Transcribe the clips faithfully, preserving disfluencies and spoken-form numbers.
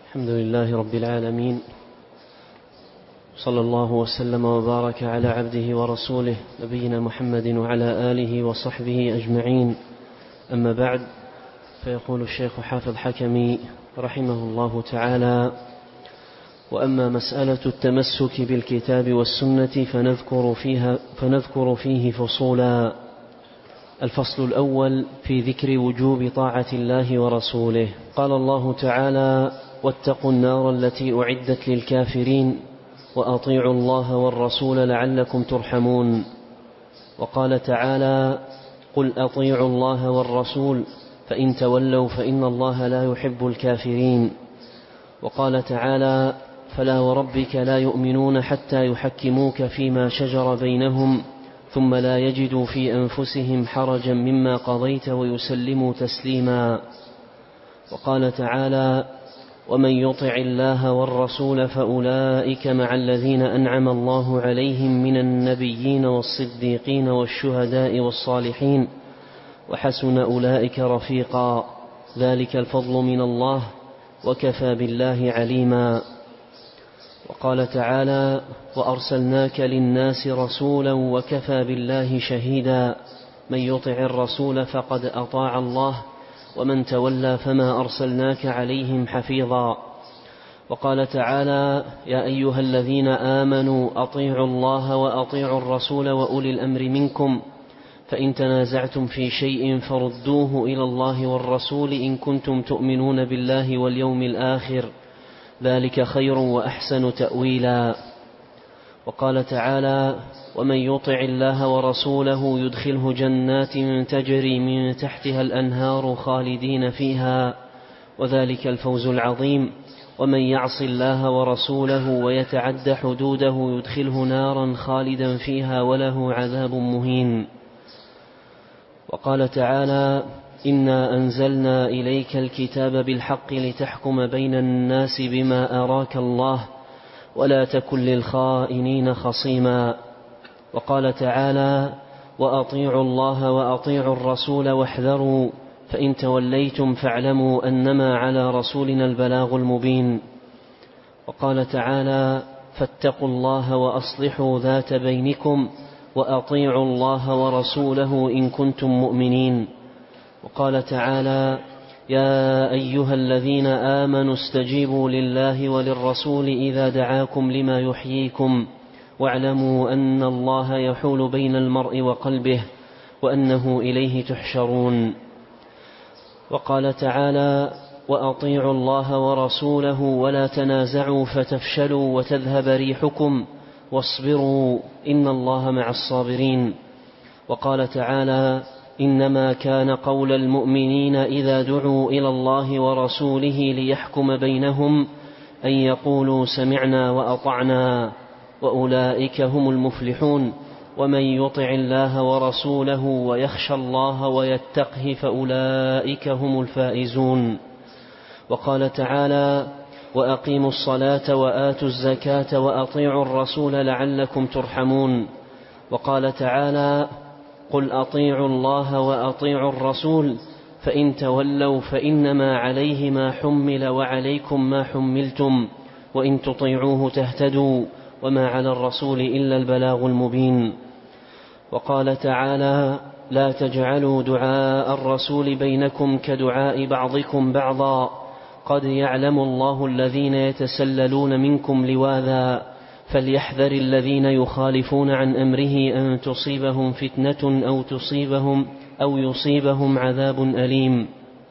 الحمد لله رب العالمين، صلى الله وسلم وبارك على عبده ورسوله نبينا محمد وعلى آله وصحبه أجمعين. أما بعد، فيقول الشيخ حافظ حكمي رحمه الله تعالى: وأما مسألة التمسك بالكتاب والسنة فنذكر, فيها فنذكر فيه فصولا. الفصل الأول في ذكر وجوب طاعة الله ورسوله. قال الله تعالى: واتقوا النار التي أعدت للكافرين وأطيعوا الله والرسول لعلكم ترحمون. وقال تعالى: قل أطيعوا الله والرسول فإن تولوا فإن الله لا يحب الكافرين. وقال تعالى: فلا وربك لا يؤمنون حتى يحكموك فيما شجر بينهم ثم لا يجدوا في أنفسهم حرجا مما قضيت ويسلموا تسليما. وقال تعالى: ومن يطع الله والرسول فأولئك مع الذين أنعم الله عليهم من النبيين والصديقين والشهداء والصالحين وحسن أولئك رفيقا، ذلك الفضل من الله وكفى بالله عليما. وقال تعالى: وأرسلناك للناس رسولا وكفى بالله شهيدا، من يطع الرسول فقد أطاع الله ومن تولى فما أرسلناك عليهم حفيظا. وقال تعالى: يا أيها الذين آمنوا أطيعوا الله وأطيعوا الرسول وأولي الأمر منكم، فإن تنازعتم في شيء فردوه إلى الله والرسول إن كنتم تؤمنون بالله واليوم الآخر، ذلك خير وأحسن تأويلا. وقال تعالى: ومن يطع الله ورسوله يدخله جنات تجري من تحتها الأنهار خالدين فيها، وذلك الفوز العظيم. ومن يعص الله ورسوله ويتعد حدوده يدخله نارا خالدا فيها وله عذاب مهين. وقال تعالى: إنا أنزلنا إليك الكتاب بالحق لتحكم بين الناس بما أراك الله ولا تكن للخائنين خصيما. وقال تعالى: وأطيعوا الله وأطيعوا الرسول واحذروا فإن توليتم فاعلموا أنما على رسولنا البلاغ المبين. وقال تعالى: فاتقوا الله وأصلحوا ذات بينكم وأطيعوا الله ورسوله إن كنتم مؤمنين. وقال تعالى: يا أيها الذين آمنوا استجيبوا لله وللرسول إذا دعاكم لما يحييكم واعلموا أن الله يحول بين المرء وقلبه وأنه إليه تحشرون. وقال تعالى: وأطيعوا الله ورسوله ولا تنازعوا فتفشلوا وتذهب ريحكم واصبروا إن الله مع الصابرين. وقال تعالى: إنما كان قول المؤمنين إذا دعوا إلى الله ورسوله ليحكم بينهم أن يقولوا سمعنا وأطعنا وأولئك هم المفلحون. ومن يطع الله ورسوله ويخشى الله ويتقه فأولئك هم الفائزون. وقال تعالى: وأقيموا الصلاة وآتوا الزكاة وأطيعوا الرسول لعلكم ترحمون. وقال تعالى: قل أطيعوا الله وأطيعوا الرسول فإن تولوا فإنما عليه ما حمل وعليكم ما حملتم وإن تطيعوه تهتدوا وما على الرسول إلا البلاغ المبين. وقال تعالى: لا تجعلوا دعاء الرسول بينكم كدعاء بعضكم بعضا قد يعلم الله الذين يتسللون منكم لواذا فليحذر الذين يخالفون عن أمره أن تصيبهم فتنة أو تصيبهم أو يصيبهم عذاب أليم.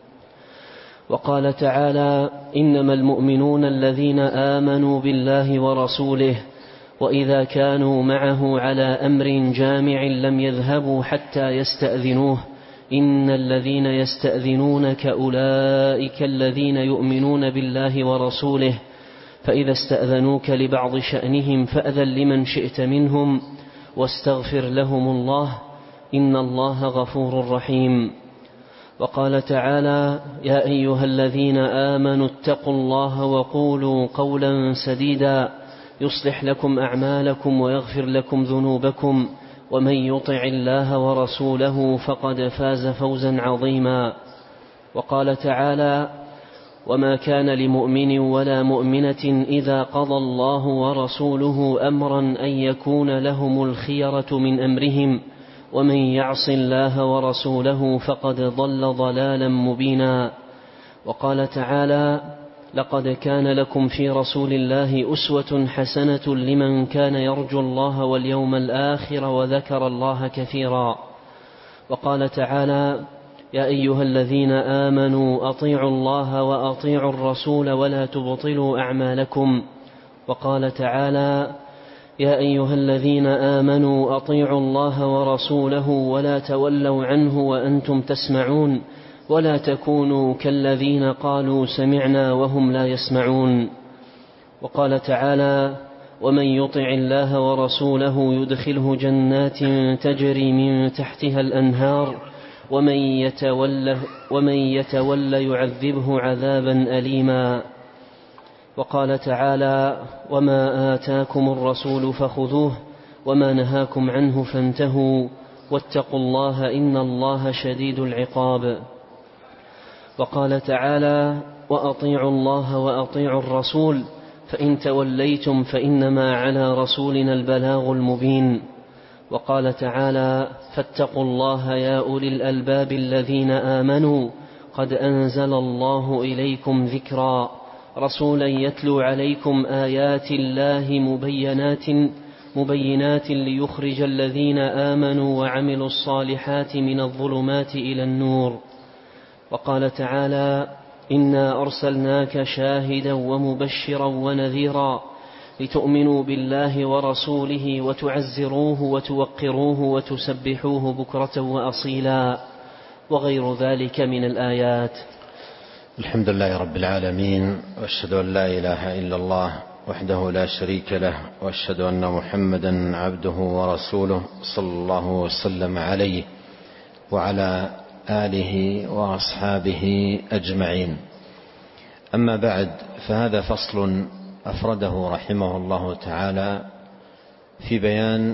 وقال تعالى: إنما المؤمنون الذين آمنوا بالله ورسوله وإذا كانوا معه على أمر جامع لم يذهبوا حتى يستأذنوه إن الذين يستأذنونك أولئك الذين يؤمنون بالله ورسوله فإذا استأذنوك لبعض شأنهم فأذن لمن شئت منهم واستغفر لهم الله إن الله غفور رحيم. وقال تعالى: يا أيها الذين آمنوا اتقوا الله وقولوا قولا سديدا يصلح لكم أعمالكم ويغفر لكم ذنوبكم ومن يطع الله ورسوله فقد فاز فوزا عظيما. وقال تعالى: وما كان لمؤمن ولا مؤمنة إذا قضى الله ورسوله أمرا أن يكون لهم الخيرة من أمرهم ومن يعص الله ورسوله فقد ضل ضلالا مبينا. وقال تعالى: لقد كان لكم في رسول الله أسوة حسنة لمن كان يرجو الله واليوم الآخر وذكر الله كثيرا. وقال تعالى: يا أيها الذين آمنوا أطيعوا الله وأطيعوا الرسول ولا تبطلوا أعمالكم. وقال تعالى: يا أيها الذين آمنوا أطيعوا الله ورسوله ولا تولوا عنه وأنتم تسمعون ولا تكونوا كالذين قالوا سمعنا وهم لا يسمعون. وقال تعالى: ومن يطع الله ورسوله يدخله جنات تجري من تحتها الأنهار ومن يتولى, ومن يتولى يعذبه عذابا أليما. وقال تعالى: وما آتاكم الرسول فخذوه وما نهاكم عنه فانتهوا واتقوا الله إن الله شديد العقاب. وقال تعالى: وأطيعوا الله وأطيعوا الرسول فإن توليتم فإنما على رسولنا البلاغ المبين. وقال تعالى: فاتقوا الله يا أولي الألباب الذين آمنوا قد أنزل الله إليكم ذكرا رسولا يتلو عليكم آيات الله مبينات مبينات ليخرج الذين آمنوا وعملوا الصالحات من الظلمات إلى النور. وقال تعالى: إنا أرسلناك شاهدا ومبشرا ونذيرا لتؤمنوا بالله ورسوله وتعزروه وتوقروه وتسبحوه بكرة وأصيلا، وغير ذلك من الآيات. الحمد لله رب العالمين، وأشهد أن لا إله إلا الله وحده لا شريك له، وأشهد أن محمدا عبده ورسوله صلى الله وسلم عليه وعلى آله وأصحابه أجمعين. أما بعد، فهذا فصل أفرده رحمه الله تعالى في بيان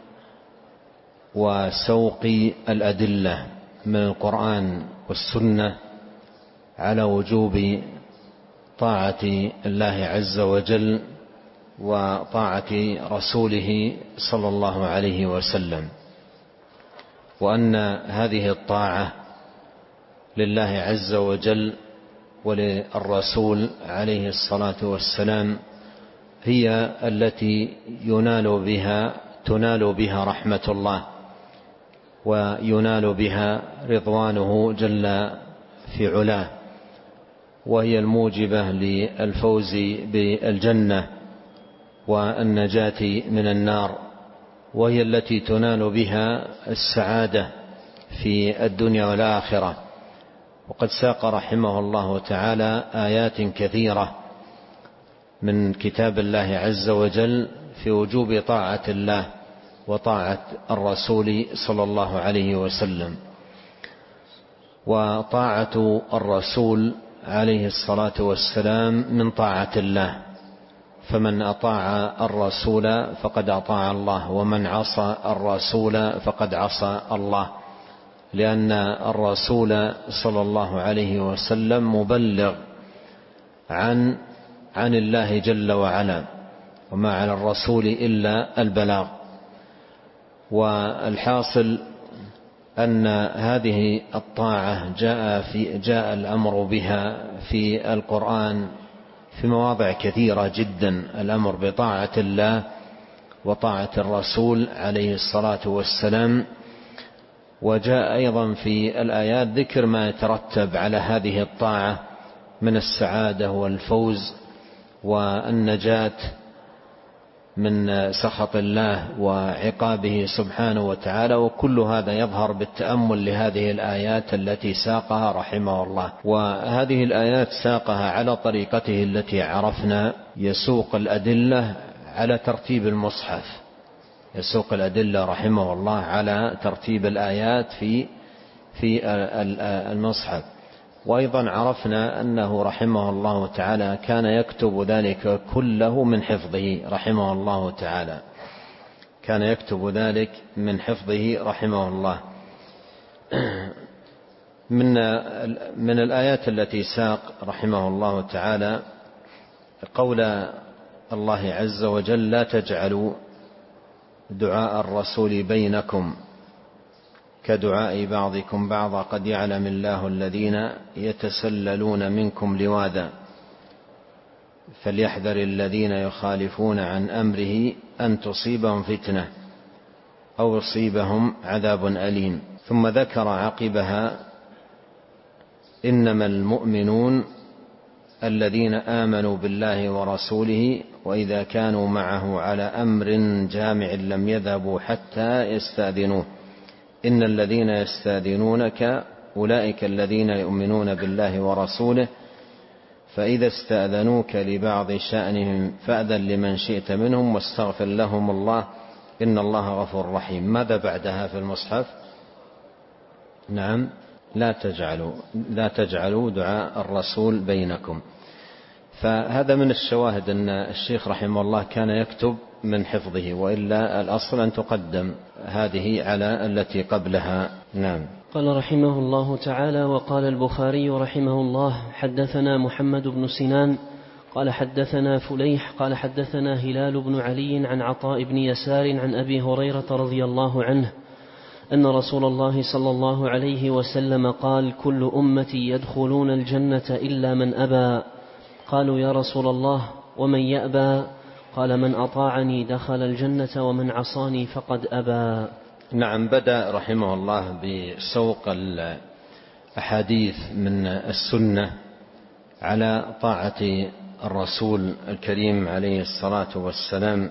وسوق الأدلة من القرآن والسنة على وجوب طاعة الله عز وجل وطاعة رسوله صلى الله عليه وسلم، وأن هذه الطاعة لله عز وجل وللرسول عليه الصلاة والسلام هي التي ينال بها تنال بها رحمة الله وينال بها رضوانه جل في علاه، وهي الموجبة للفوز بالجنة والنجاة من النار، وهي التي تنال بها السعادة في الدنيا والآخرة. وقد ساق رحمه الله تعالى آيات كثيرة من كتاب الله عز وجل في وجوب طاعة الله وطاعة الرسول صلى الله عليه وسلم. وطاعة الرسول عليه الصلاة والسلام من طاعة الله، فمن أطاع الرسول فقد أطاع الله، ومن عصى الرسول فقد عصى الله، لأن الرسول صلى الله عليه وسلم مبلغ عن عن الله جل وعلا، وما على الرسول إلا البلاغ. والحاصل أن هذه الطاعة جاء في جاء الأمر بها في القرآن في مواضع كثيرة جدا، الأمر بطاعة الله وطاعة الرسول عليه الصلاة والسلام. وجاء أيضا في الآيات ذكر ما يترتب على هذه الطاعة من السعادة والفوز والنجاة من سخط الله وعقابه سبحانه وتعالى. وكل هذا يظهر بالتأمل لهذه الآيات التي ساقها رحمه الله. وهذه الآيات ساقها على طريقته التي عرفنا، يسوق الأدلة على ترتيب المصحف، يسوق الأدلة رحمه الله على ترتيب الآيات في في المصحف. وأيضا عرفنا أنه رحمه الله تعالى كان يكتب ذلك كله من حفظه رحمه الله تعالى، كان يكتب ذلك من حفظه رحمه الله. من من الآيات التي ساق رحمه الله تعالى قول الله عز وجل: لا تجعلوا دعاء الرسول بينكم كدعاء بعضكم بعضا قد يعلم الله الذين يتسللون منكم لواذا فليحذر الذين يخالفون عن أمره أن تصيبهم فتنة أو يصيبهم عذاب أليم. ثم ذكر عقبها: إنما المؤمنون الذين آمنوا بالله ورسوله وإذا كانوا معه على أمر جامع لم يذهبوا حتى يستأذنوه إن الذين يستأذنونك أولئك الذين يؤمنون بالله ورسوله فإذا استأذنوك لبعض شأنهم فأذن لمن شئت منهم واستغفر لهم الله إن الله غفور رحيم. ماذا بعدها في المصحف؟ نعم: لا تجعلوا لا تجعلوا دعاء الرسول بينكم. فهذا من الشواهد أن الشيخ رحمه الله كان يكتب من حفظه، وإلا الأصل أن تقدم هذه على التي قبلها. نعم. قال رحمه الله تعالى: وقال البخاري رحمه الله: حدثنا محمد بن سنان قال حدثنا فليح قال حدثنا هلال بن علي عن عطاء بن يسار عن أبي هريرة رضي الله عنه أن رسول الله صلى الله عليه وسلم قال: كل أمتي يدخلون الجنة إلا من أبى. قالوا: يا رسول الله ومن يأبى؟ قال: من أطاعني دخل الجنة ومن عصاني فقد أبى. نعم. بدأ رحمه الله بسوق الأحاديث من السنة على طاعة الرسول الكريم عليه الصلاة والسلام،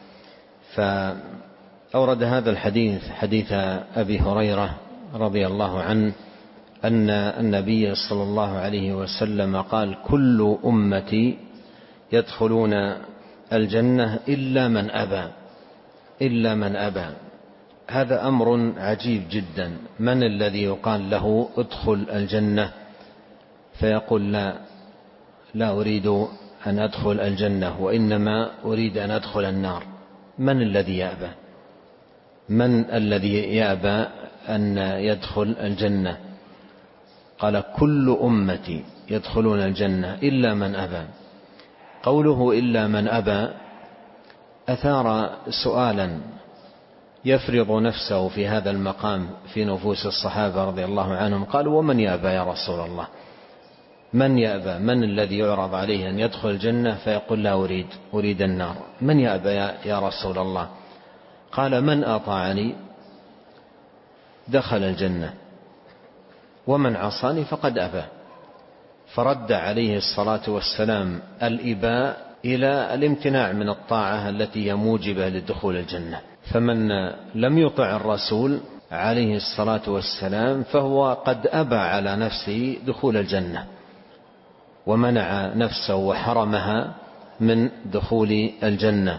فأورد هذا الحديث حديث أبي هريرة رضي الله عنه أن النبي صلى الله عليه وسلم قال: كل أمتي يدخلون الجنة إلا من أبى إلا من أبى. هذا أمر عجيب جدا. من الذي يقال له ادخل الجنة فيقول: لا لا أريد أن أدخل الجنة وإنما أريد أن أدخل النار؟ من الذي يأبى؟ من الذي يأبى أن يدخل الجنة؟ قال: كل أمتي يدخلون الجنة إلا من أبى. قوله إلا من أبى أثار سؤالا يفرض نفسه في هذا المقام في نفوس الصحابة رضي الله عنهم. قالوا: ومن يأبى يا رسول الله؟ من يأبى؟ من الذي يعرض عليه أن يدخل الجنة فيقول: لا أريد أريد النار؟ من يأبى يا رسول الله؟ قال: من أطاعني دخل الجنة ومن عصاني فقد أبى. فرد عليه الصلاة والسلام الإباء إلى الامتناع من الطاعة التي هي موجبة لدخول الجنة. فمن لم يطع الرسول عليه الصلاة والسلام فهو قد أبى على نفسه دخول الجنة ومنع نفسه وحرمها من دخول الجنة.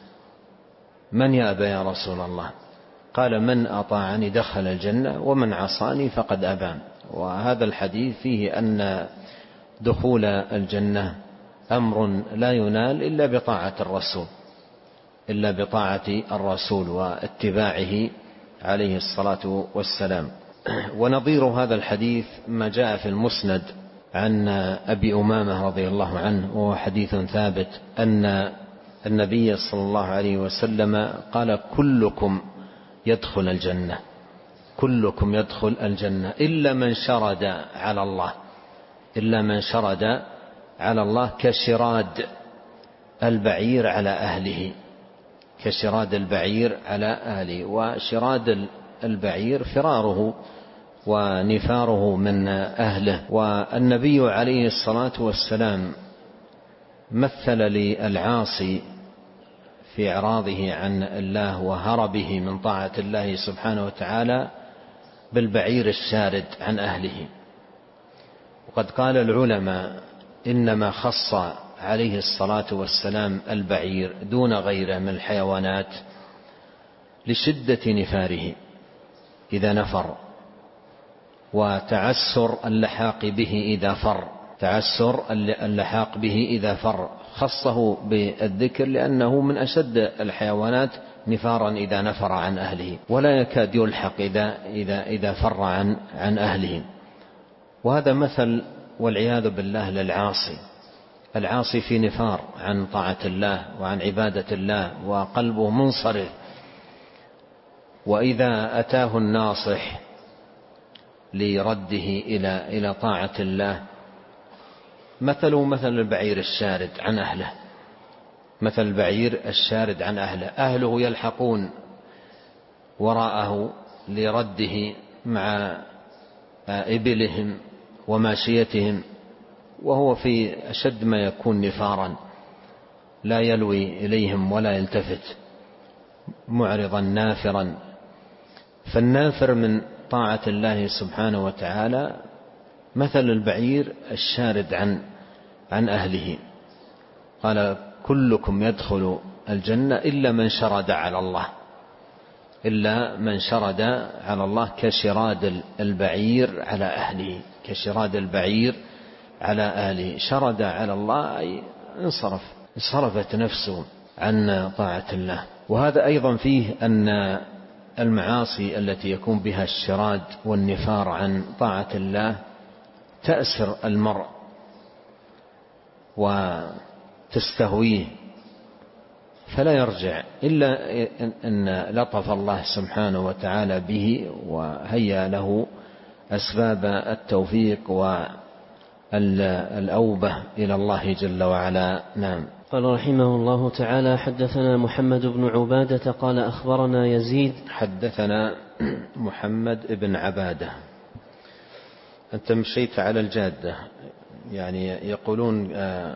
من يأبى يا رسول الله؟ قال: من أطاعني دخل الجنة ومن عصاني فقد أبى. وهذا الحديث فيه أن دخول الجنة أمر لا ينال إلا بطاعة الرسول إلا بطاعة الرسول واتباعه عليه الصلاة والسلام. ونظير هذا الحديث ما جاء في المسند عن أبي أمامة رضي الله عنه، وهو حديث ثابت، أن النبي صلى الله عليه وسلم قال: كلكم يدخل الجنة كلكم يدخل الجنة إلا من شرد على الله إلا من شرد على الله كشراد البعير على أهله كشراد البعير على أهله. وشراد البعير فراره ونفاره من أهله. والنبي عليه الصلاة والسلام مثل للعاصي في إعراضه عن الله وهربه من طاعة الله سبحانه وتعالى بالبعير الشارد عن أهله. وقد قال العلماء: إنما خص عليه الصلاة والسلام البعير دون غيره من الحيوانات لشدة نفاره إذا نفر، وتعسر اللحاق به إذا فر تعسر اللحاق به إذا فر خصه بالذكر لأنه من أشد الحيوانات نفارا إذا نفر عن أهله، ولا يكاد يلحق إذا, إذا, إذا فر عن, عن أهله. وهذا مثل والعياذ بالله للعاصي. العاصي في نفار عن طاعة الله وعن عبادة الله وقلبه منصرف، وإذا أتاه الناصح لرده إلى إلى طاعة الله مثله مثل البعير الشارد عن أهله، مثل البعير الشارد عن أهله، أهله يلحقون وراءه لرده مع إبلهم وماشيتهم، وهو في أشد ما يكون نفارا، لا يلوي إليهم ولا يلتفت، معرضا نافرا. فالنافر من طاعة الله سبحانه وتعالى مثل البعير الشارد عن عن أهله. قال كلكم يدخل الجنة إلا من شرد على الله، إلا من شرد على الله كشراد البعير على أهله، كشراد البعير على أهله. شرد على الله أي انصرف، انصرفت نفسه عن طاعة الله. وهذا أيضا فيه أن المعاصي التي يكون بها الشراد والنفار عن طاعة الله تأسر المرء وتستهويه، فلا يرجع إلا أن لطف الله سبحانه وتعالى به وهيأ له أسباب التوفيق والأوبة إلى الله جل وعلا. نعم. قال رحمه الله تعالى: حدثنا محمد بن عبادة قال أخبرنا يزيد. حدثنا محمد بن عبادة. أنت مشيت على الجادة، يعني يقولون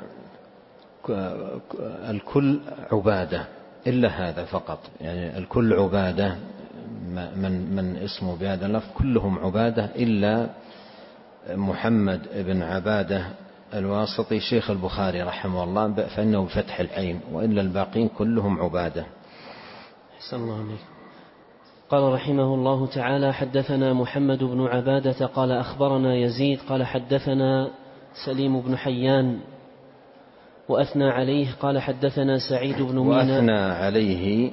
الكل عبادة إلا هذا فقط، يعني الكل عبادة، من من اسمه بهذا اللفظ كلهم عبادة إلا محمد بن عبادة الواسطي شيخ البخاري رحمه الله، فإنه بفتح العين، وإلا الباقين كلهم عبادة. أحسن الله عليك. قال رحمه الله تعالى: حدثنا محمد بن عبادة قال أخبرنا يزيد قال حدثنا سليم بن حيان وأثنى عليه قال حدثنا سعيد بن مينا. وأثنى عليه،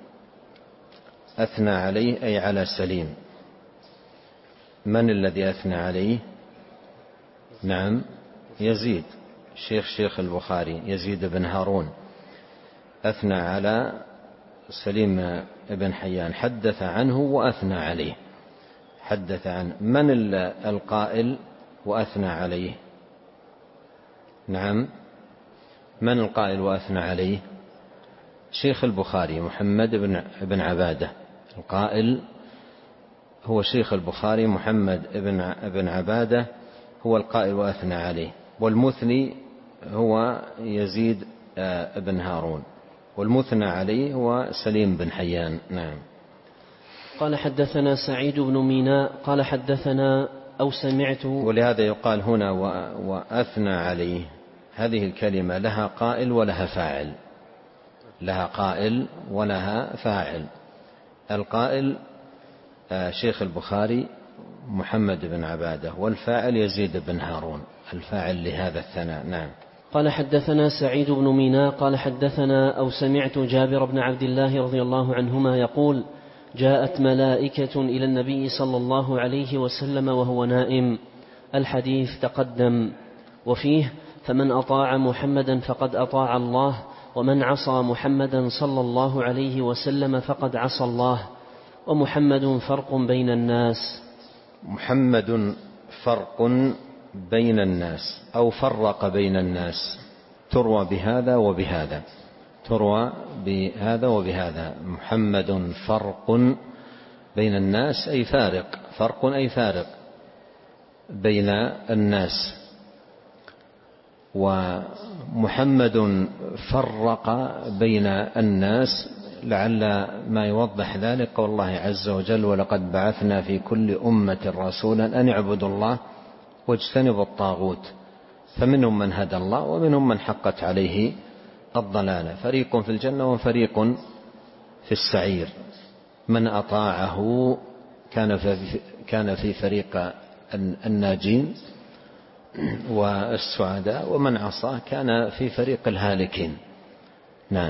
أثنى عليه أي على سليم. من الذي أثنى عليه؟ نعم، يزيد شيخ شيخ البخاري، يزيد بن هارون أثنى على سليم بن حيان، حدث عنه وأثنى عليه، حدث عنه. من القائل وأثنى عليه؟ نعم، من القائل وأثنى عليه؟ شيخ البخاري محمد بن عبادة، القائل هو شيخ البخاري محمد بن عبادة، هو القائل وأثنى عليه، والمثني هو يزيد بن هارون، والمثنى عليه هو سليم بن حيان. نعم. قال حدثنا سعيد بن ميناء قال حدثنا أو سمعت. ولهذا يقال هنا وأثنى عليه، هذه الكلمة لها قائل ولها فاعل، لها قائل ولها فاعل. القائل شيخ البخاري محمد بن عبادة، والفاعل يزيد بن هارون، الفاعل لهذا الثناء. نعم. قال حدثنا سعيد بن ميناء قال حدثنا أو سمعت جابر بن عبد الله رضي الله عنهما يقول: جاءت ملائكة إلى النبي صلى الله عليه وسلم وهو نائم. الحديث تقدم، وفيه: فمن أطاع محمدا فقد أطاع الله، ومن عصى محمدا صلى الله عليه وسلم فقد عصى الله، ومحمد فرق بين الناس. محمد فرق بين الناس أو فرق بين الناس، تروى بهذا وبهذا، تروى بهذا وبهذا. محمد فرق بين الناس أي فارق، فرق أي فارق بين الناس. ومحمد فرق بين الناس، لعل ما يوضح ذلك والله عز وجل: ولقد بعثنا في كل أمة رسولا أن اعبدوا الله واجتنبوا الطاغوت، فمنهم من هدى الله ومنهم من حقت عليه الضلالة، فريق في الجنة وفريق في السعير. من أطاعه كان في كان في فريق الناجين والسعداء، ومن عصاه كان في فريق الهالكين. نعم.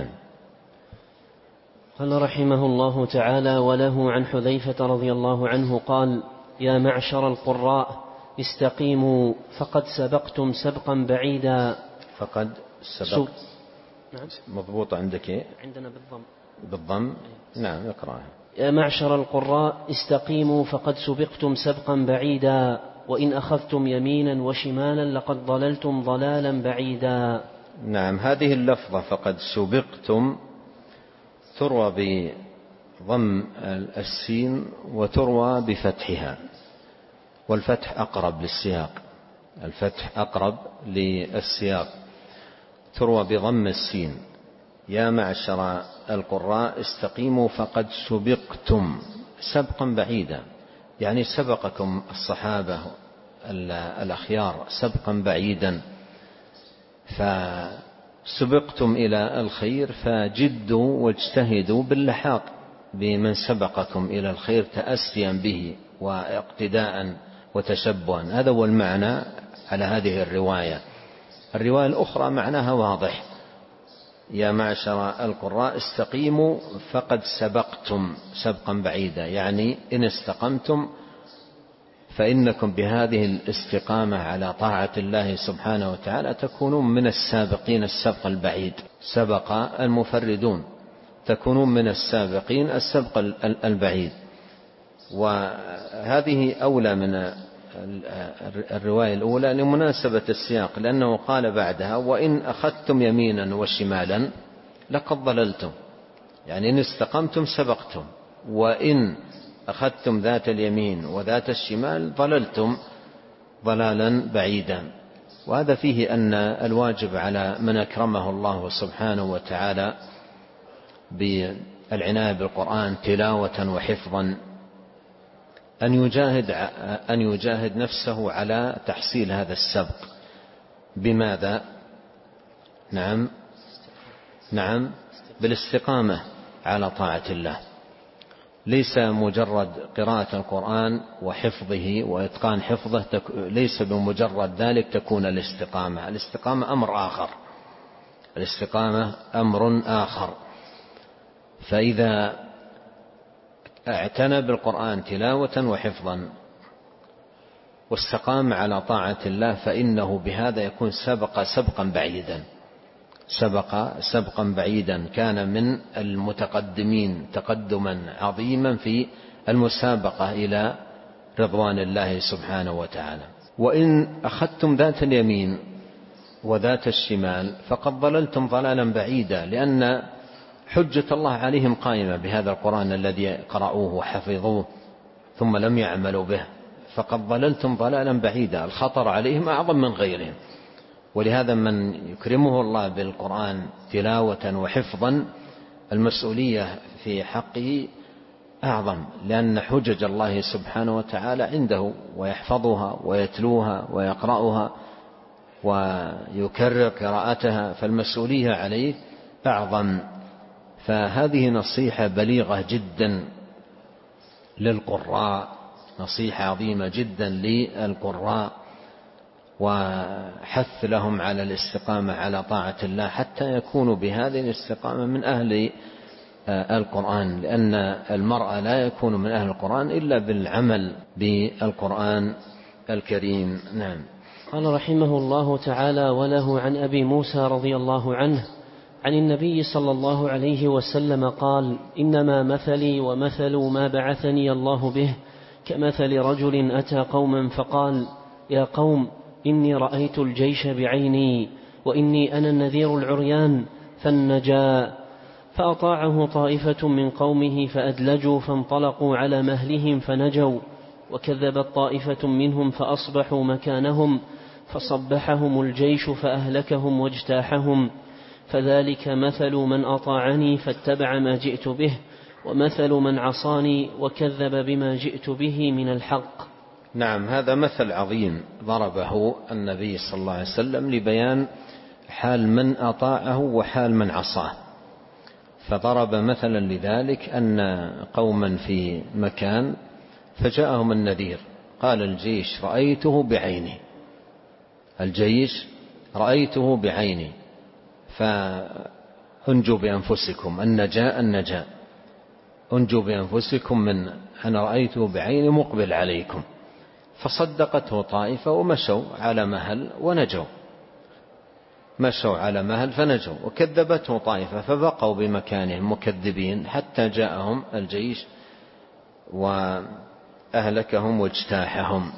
قال رحمه الله تعالى: وله عن حذيفة رضي الله عنه قال: يا معشر القراء، استقيموا فقد سبقتم سبقا بعيدا. فقد سبقت. نعم. مضبوط عندك إيه؟ عندنا بالضم. بالضم. نعم اقرأها. يا معشر القراء استقيموا فقد سبقتم سبقا بعيدا، وإن أخذتم يمينا وشمالا لقد ضللتم ضلالا بعيدا. نعم، هذه اللفظة فقد سبقتم تروى بضم السين وتروى بفتحها، والفتح أقرب للسياق، الفتح أقرب للسياق. تروى بضم السين: يا معشر القراء استقيموا فقد سبقتم سبقا بعيدا، يعني سبقكم الصحابة الأخيار سبقا بعيدا، فسبقتم إلى الخير فجدوا واجتهدوا باللحاق بمن سبقكم إلى الخير تأسيا به واقتداء وتشبها. هذا هو المعنى على هذه الرواية. الرواية الأخرى معناها واضح: يا معشر القراء استقيموا فقد سبقتم سبقا بعيدا، يعني إن استقمتم فإنكم بهذه الاستقامة على طاعة الله سبحانه وتعالى تكونون من السابقين السبق البعيد. سبق المفردون، تكونون من السابقين السبق البعيد. وهذه أولى من الرواية الأولى لمناسبة السياق، لأنه قال بعدها: وإن أخذتم يمينا وشمالا لقد ضللتم، يعني إن استقمتم سبقتم، وإن أخذتم ذات اليمين وذات الشمال ضللتم ضلالا بعيدا. وهذا فيه أن الواجب على من أكرمه الله سبحانه وتعالى بالعناية بالقرآن تلاوة وحفظا أن يجاهد أن يجاهد نفسه على تحصيل هذا السبق. بماذا؟ نعم نعم بالاستقامة على طاعة الله. ليس مجرد قراءة القرآن وحفظه وإتقان حفظه، ليس بمجرد ذلك تكون الاستقامة. الاستقامة أمر آخر، الاستقامة أمر آخر. فإذا اعتنى بالقرآن تلاوة وحفظا واستقام على طاعة الله فإنه بهذا يكون سبق سبقا بعيدا، سبق سبقا بعيدا، كان من المتقدمين تقدما عظيما في المسابقة إلى رضوان الله سبحانه وتعالى. وإن أخذتم ذات اليمين وذات الشمال فقد ضللتم ضلالا بعيدا، لأن حجة الله عليهم قائمة بهذا القرآن الذي قرأوه وحفظوه ثم لم يعملوا به، فقد ضللتم ضلالا بعيدا. الخطر عليهم أعظم من غيرهم. ولهذا من يكرمه الله بالقرآن تلاوة وحفظا المسؤولية في حقه أعظم، لأن حجج الله سبحانه وتعالى عنده، ويحفظها ويتلوها ويقرأها ويكرر قراءتها، فالمسؤولية عليه أعظم. فهذه نصيحة بليغة جدا للقراء، نصيحة عظيمة جدا للقراء، وحث لهم على الاستقامة على طاعة الله حتى يكونوا بهذه الاستقامة من أهل القرآن، لأن المرء لا يكون من أهل القرآن إلا بالعمل بالقرآن الكريم. نعم. قال رحمه الله تعالى: وله عن أبي موسى رضي الله عنه عن النبي صلى الله عليه وسلم قال: إنما مثلي ومثل ما بعثني الله به كمثل رجل أتى قوما فقال: يا قوم إني رأيت الجيش بعيني وإني أنا النذير العريان فالنجا. فأطاعه طائفة من قومه فأدلجوا فانطلقوا على مهلهم فنجوا، وكذبت طائفة منهم فأصبحوا مكانهم فصبحهم الجيش فأهلكهم واجتاحهم. فذلك مثل من أطاعني فاتبع ما جئت به، ومثل من عصاني وكذب بما جئت به من الحق. نعم، هذا مثل عظيم ضربه النبي صلى الله عليه وسلم لبيان حال من أطاعه وحال من عصاه. فضرب مثلا لذلك أن قوما في مكان فجاءهم النذير، قال: الجيش رأيته بعيني، الجيش رأيته بعيني، فانجوا بأنفسكم، النجاء النجاء، انجوا بأنفسكم من أنا رأيته بعيني مقبل عليكم. فصدقته طائفة ومشوا على مهل ونجوا، مشوا على مهل فنجوا، وكذبته طائفة فبقوا بمكانهم مكذبين حتى جاءهم الجيش وأهلكهم واجتاحهم.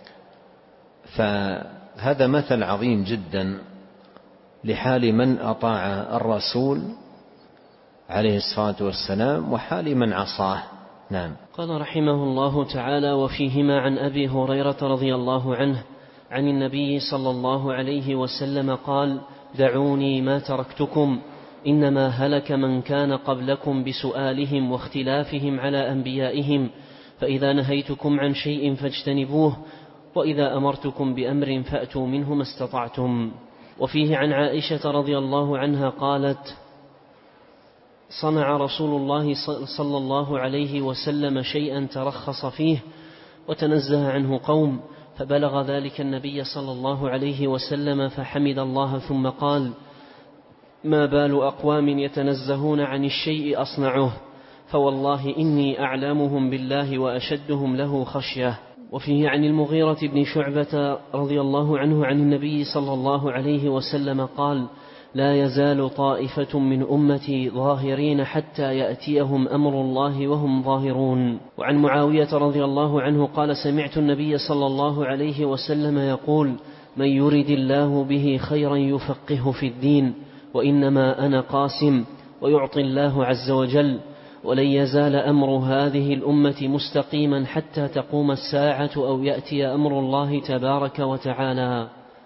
فهذا مثل عظيم جدا لحال من أطاع الرسول عليه الصلاة والسلام وحال من عصاه. نعم. قال رحمه الله تعالى: وفيهما عن أبي هريرة رضي الله عنه عن النبي صلى الله عليه وسلم قال: دعوني ما تركتكم، إنما هلك من كان قبلكم بسؤالهم واختلافهم على أنبيائهم، فإذا نهيتكم عن شيء فاجتنبوه، وإذا أمرتكم بأمر فأتوا منه ما استطعتم. وفيه عن عائشة رضي الله عنها قالت: صنع رسول الله صلى الله عليه وسلم شيئا ترخص فيه وتنزه عنه قوم، فبلغ ذلك النبي صلى الله عليه وسلم فحمد الله ثم قال: ما بال أقوام يتنزهون عن الشيء أصنعه، فوالله إني أعلمهم بالله وأشدهم له خشية. وفيه عن المغيرة بن شعبة رضي الله عنه عن النبي صلى الله عليه وسلم قال: لا يزال طائفة من أمتي ظاهرين حتى يأتيهم أمر الله وهم ظاهرون. وعن معاوية رضي الله عنه قال: سمعت النبي صلى الله عليه وسلم يقول: من يرد الله به خيرا يفقهه في الدين، وإنما أنا قاسم ويعطي الله عز وجل، ولن يزال أمر هذه الأمة مستقيما حتى تقوم الساعة أو يأتي أمر الله تبارك وتعالى.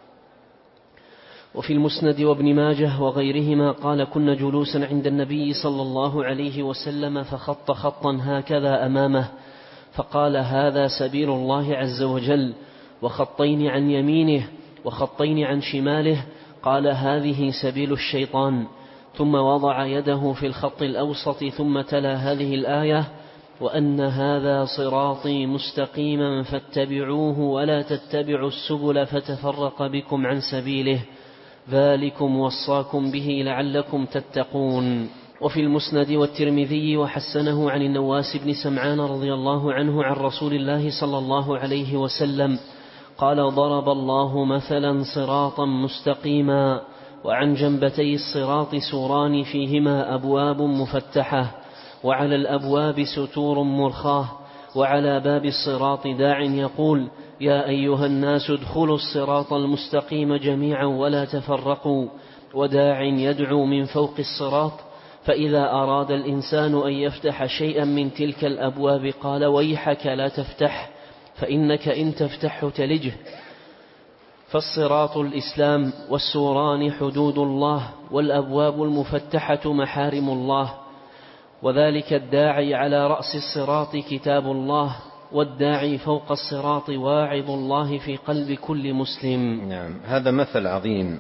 وفي المسند وابن ماجه وغيرهما قال: كنا جلوسا عند النبي صلى الله عليه وسلم فخط خطا هكذا أمامه، فقال: هذا سبيل الله عز وجل، وخطين عن يمينه وخطين عن شماله، قال: هذه سبيل الشيطان. ثم وضع يده في الخط الأوسط ثم تلا هذه الآية: وأن هذا صراطي مستقيما فاتبعوه ولا تتبعوا السبل فتفرق بكم عن سبيله، ذلكم وصاكم به لعلكم تتقون. وفي المسند والترمذي وحسنه عن النواس بن سمعان رضي الله عنه عن رسول الله صلى الله عليه وسلم قال: ضرب الله مثلا صراطا مستقيما، وعن جنبتي الصراط سوران فيهما أبواب مفتحة، وعلى الأبواب ستور مرخاة، وعلى باب الصراط داع يقول: يا أيها الناس ادخلوا الصراط المستقيم جميعا ولا تفرقوا، وداع يدعو من فوق الصراط، فإذا أراد الإنسان أن يفتح شيئا من تلك الأبواب قال: ويحك لا تفتح، فإنك إن تفتح تلجه. فالصراط الإسلام، والسوران حدود الله، والأبواب المفتحة محارم الله، وذلك الداعي على رأس الصراط كتاب الله، والداعي فوق الصراط واعظ الله في قلب كل مسلم. نعم. هذا مثل عظيم،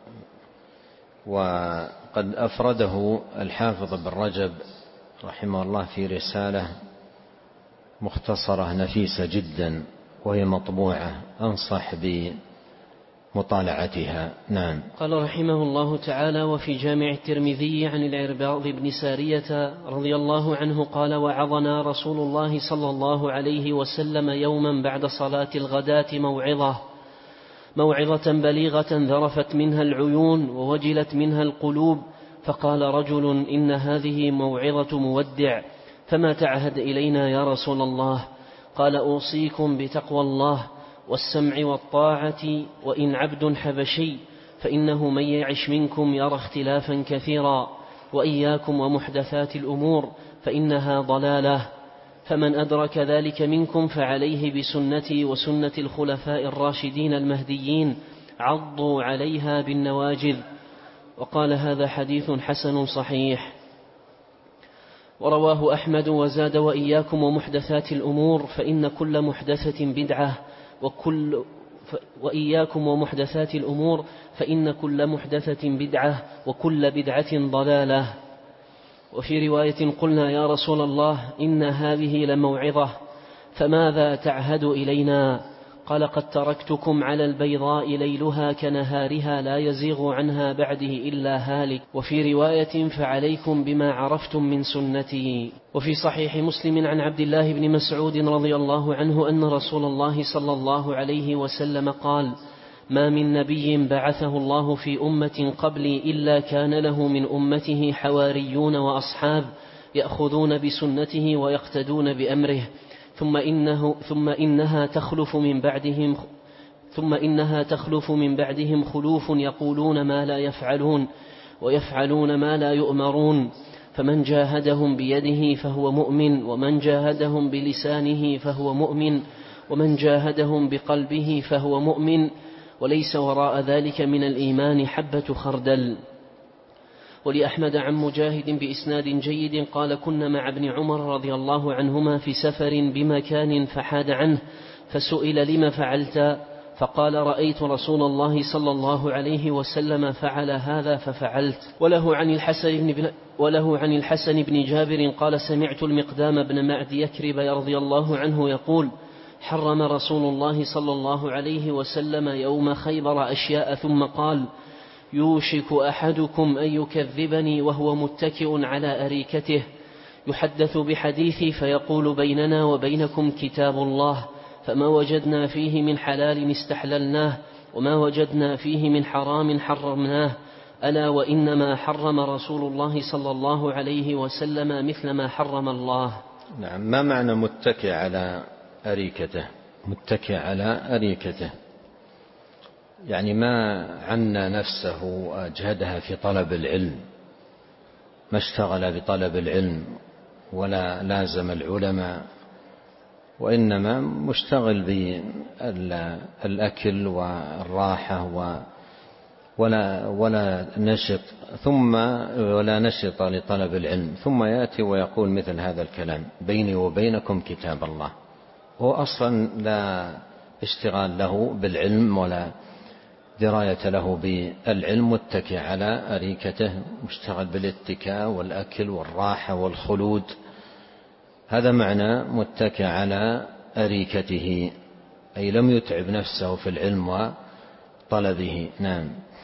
وقد أفرده الحافظ بن رجب رحمه الله في رسالة مختصرة نفيسة جدا، وهي مطبوعة، أنصح بمطالعتها. نعم. قال رحمه الله تعالى: وفي جامع الترمذي عن العرباض بن سارية رضي الله عنه قال: وعظنا رسول الله صلى الله عليه وسلم يوما بعد صلاة الغداة موعظة موعظة بليغة ذرفت منها العيون ووجلت منها القلوب، فقال رجل: إن هذه موعظة مودع، فما تعهد إلينا يا رسول الله؟ قال: أوصيكم بتقوى الله والسمع والطاعة، وإن عبد حبشي، فإنه من يعش منكم يرى اختلافا كثيرا، وإياكم ومحدثات الأمور فإنها ضلالة، فمن أدرك ذلك منكم فعليه بسنتي وسنة الخلفاء الراشدين المهديين، عضوا عليها بالنواجذ. وقال: هذا حديث حسن صحيح. ورواه أحمد وزاد: وإياكم ومحدثات الأمور فإن كل محدثة بدعة، وكل وإياكم ومحدثات الأمور فإن كل محدثة بدعة، وكل بدعة ضلالة. وفي رواية: قلنا يا رسول الله إن هذه لموعظة، فماذا تعهد إلينا؟ قال قد تركتكم على البيضاء ليلها كنهارها لا يزيغ عنها بعده إلا هالك. وفي رواية فعليكم بما عرفتم من سنتي. وفي صحيح مسلم عن عبد الله بن مسعود رضي الله عنه أن رسول الله صلى الله عليه وسلم قال ما من نبي بعثه الله في أمة قبلي إلا كان له من أمته حواريون وأصحاب يأخذون بسنته ويقتدون بأمره ثم إنه ثم إنها تخلف من بعدهم ثم إنها تخلف من بعدهم خلوف يقولون ما لا يفعلون ويفعلون ما لا يؤمرون فمن جاهدهم بيده فهو مؤمن ومن جاهدهم بلسانه فهو مؤمن ومن جاهدهم بقلبه فهو مؤمن وليس وراء ذلك من الإيمان حبة خردل. ولأحمد عن مجاهد بإسناد جيد قال كنا مع ابن عمر رضي الله عنهما في سفر بمكان فحاد عنه فسئل لما فعلت فقال رأيت رسول الله صلى الله عليه وسلم فعل هذا ففعلت. وله عن الحسن بن, وله عن الحسن بن جابر قال سمعت المقدام بن معد يكرب رضي الله عنه يقول حرم رسول الله صلى الله عليه وسلم يوم خيبر أشياء ثم قال يوشك أحدكم أن يكذبني وهو متكئ على أريكته يحدث بحديثي فيقول بيننا وبينكم كتاب الله فما وجدنا فيه من حلال استحللناه وما وجدنا فيه من حرام حرمناه ألا وإنما حرم رسول الله صلى الله عليه وسلم مثل ما حرم الله. نعم. ما معنى متكئ على أريكته؟ متكئ على أريكته يعني ما عنى نفسه وأجهدها في طلب العلم، ما اشتغل بطلب العلم ولا لازم العلماء، وإنما مشتغل بالأكل والراحة ولا, ولا نشط ثم ولا نشط لطلب العلم، ثم يأتي ويقول مثل هذا الكلام بيني وبينكم كتاب الله. هو أصلا لا اشتغال له بالعلم ولا دراية له بالعلم، متكئ على أريكته مشتغل بالاتكاء والأكل والراحة والخلود، هذا معنى متكئ على أريكته، أي لم يتعب نفسه في العلم وطلبه. نعم.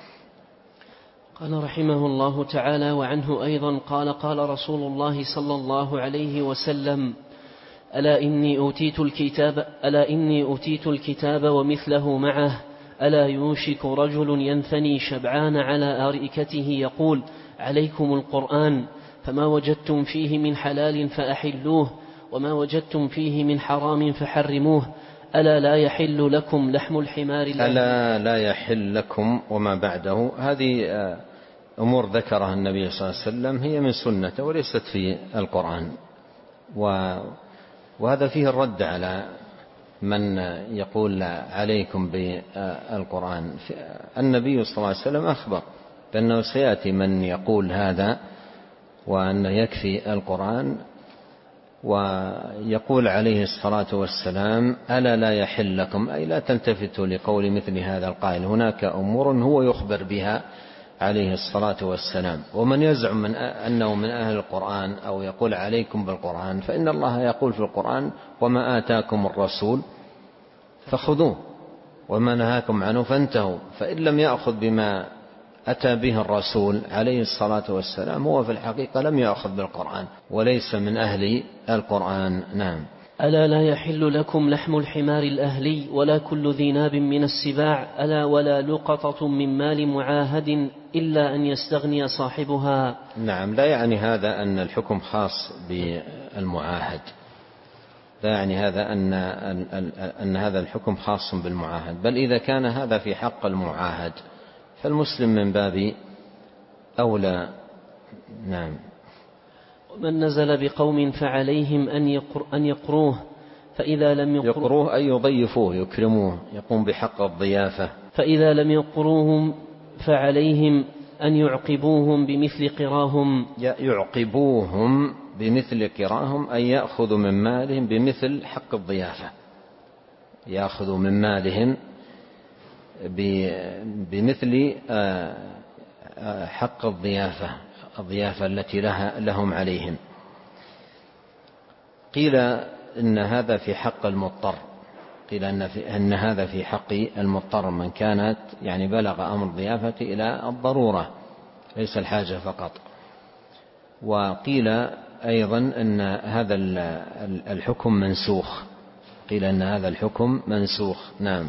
قال رحمه الله تعالى وعنه أيضا قال قال رسول الله صلى الله عليه وسلم ألا إني أوتيت الكتاب ألا إني أوتيت الكتاب ومثله معه ألا يوشك رجل ينثني شبعان على أريكته يقول عليكم القرآن فما وجدتم فيه من حلال فأحلوه وما وجدتم فيه من حرام فحرموه ألا لا يحل لكم لحم الحمار ألا لا يحل لكم وما بعده. هذه أمور ذكرها النبي صلى الله عليه وسلم هي من سنته وليست في القرآن، وهذا فيه الرد على من يقول عليكم بالقرآن. النبي صلى الله عليه وسلم أخبر بأنه سيأتي من يقول هذا وأن يكفي القرآن، ويقول عليه الصلاة والسلام ألا لا يحل لكم، أي لا تلتفتوا لقول مثل هذا القائل، هناك أمور هو يخبر بها عليه الصلاة والسلام. ومن يزعم من أنه من أهل القرآن أو يقول عليكم بالقرآن فإن الله يقول في القرآن وما آتاكم الرسول فخذوه وما نهاكم عنه فانتهوا، فإن لم يأخذ بما أتى به الرسول عليه الصلاة والسلام هو في الحقيقة لم يأخذ بالقرآن وليس من أهل القرآن. نعم. ألا لا يحل لكم لحم الحمار الأهلي ولا كل ذي ناب من السباع ألا ولا لقطة من مال معاهد إلا أن يستغني صاحبها. نعم. لا يعني هذا أن الحكم خاص بالمعاهد، لا يعني هذا أن, أن هذا الحكم خاص بالمعاهد، بل إذا كان هذا في حق المعاهد فالمسلم من باب أولى. نعم. ومن نزل بقوم فعليهم أن, يقر أن يقروه فإذا لم يقروه, يقروه أي يضيفوه يكرموه يقوم بحق الضيافة، فإذا لم يقروهم فعليهم أن يعقبوهم بمثل قراهم. يعقبوهم بمثل قراهم أي يأخذوا من مالهم بمثل حق الضيافة، يأخذوا من مالهم بمثل حق الضيافة، الضيافة التي لها لهم عليهم. قيل إن هذا في حق المضطر قيل أن, في أن هذا في حق المضطر من كانت يعني بلغ أمر الضيافة إلى الضرورة ليس الحاجة فقط. وقيل أيضا أن هذا الحكم منسوخ، قيل أن هذا الحكم منسوخ. نعم.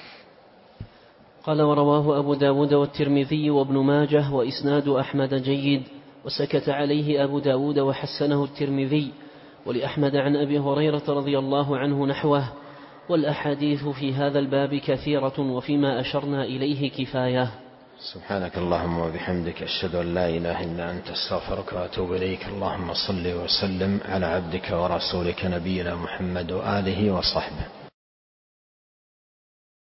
قال ورواه أبو داود والترمذي وابن ماجه وإسناد أحمد جيد، وسكت عليه أبو داود وحسنه الترمذي، ولأحمد عن أبي هريرة رضي الله عنه نحوه، والأحاديث في هذا الباب كثيرة وفيما أشرنا إليه كفاية. سبحانك اللهم وبحمدك، أشهد أن لا إله إلا أنت، استغفرك وأتوب إليك. اللهم صل وسلم على عبدك ورسولك نبينا محمد وآله وصحبه.